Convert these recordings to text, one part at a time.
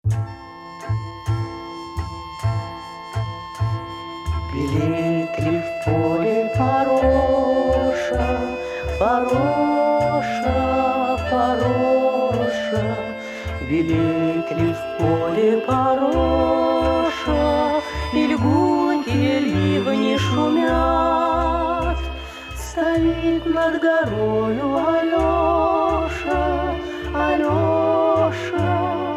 Белеет ли в поле пороша, пороша, пороша? Белеет ли в поле пороша, и льгункие ливни шумят? Стоит над горою Алеша, Алеша,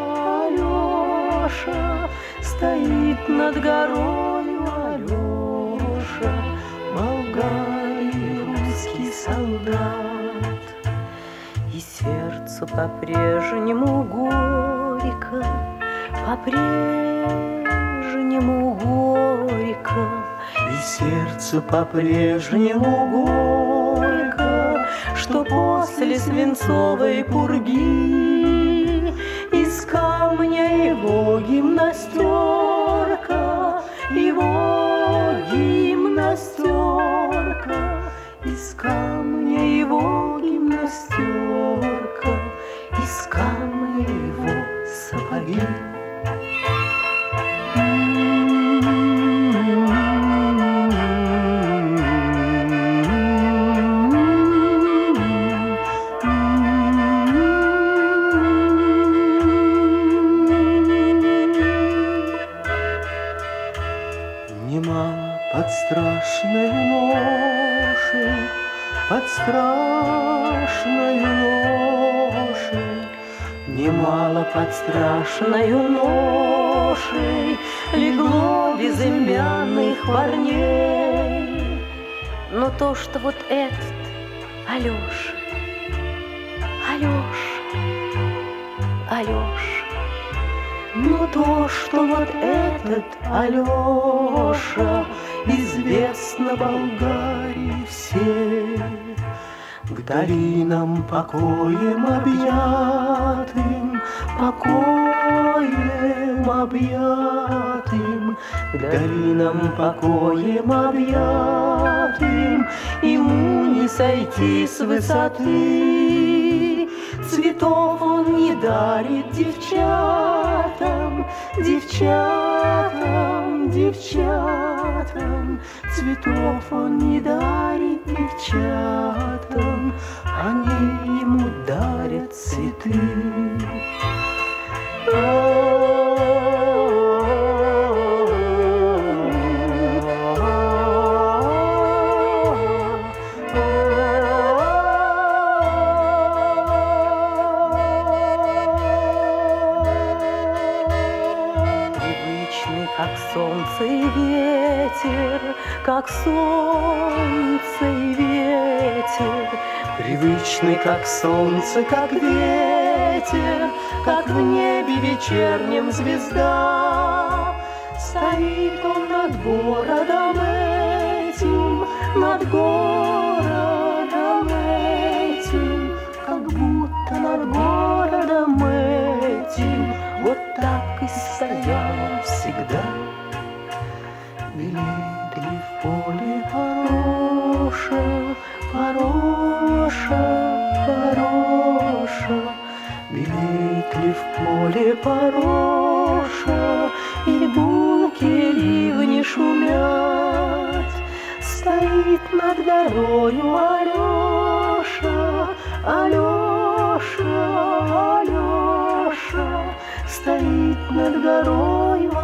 Алеша. Стоит над горою Алеша, болгарский русский солдат. И сердцу по-прежнему горько, по-прежнему горько. И сердцу по-прежнему горько, что после свинцовой пурги из камня его гимнастерка, его гимнастерка, из камня его гимнастерка, из камня его сапоги. Немало под страшной ношей, под страшной ношей, немало под страшной ношей легло безымянных парней. Но то, что вот этот Алеша, Алеша, Алеша, но то, что вот этот Алеша известно Болгарии всей, к долинам покоем объятым, покоем объятым, к долинам покоем объятым, ему не сойти с высоты. Цветов он не дарит девчатам, девчатам, девчатам. Цветов он не дарит девчатам, они ему дарят цветы. Как солнце и ветер, как солнце и ветер, привычный, как солнце, как ветер, как в небе вечернем звезда. Стоит он над городом этим, над городом этим, как будто над городом этим, вот так и стоял всегда. Белеет ли в поле пороша, пороша, пороша? Белеет ли в поле пороша, и льгункие ливни шумят? Стоит над горою Алеша, Алеша, Алеша. Стоит над горою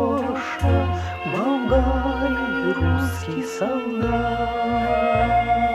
Алеша, болгарский русский солдат.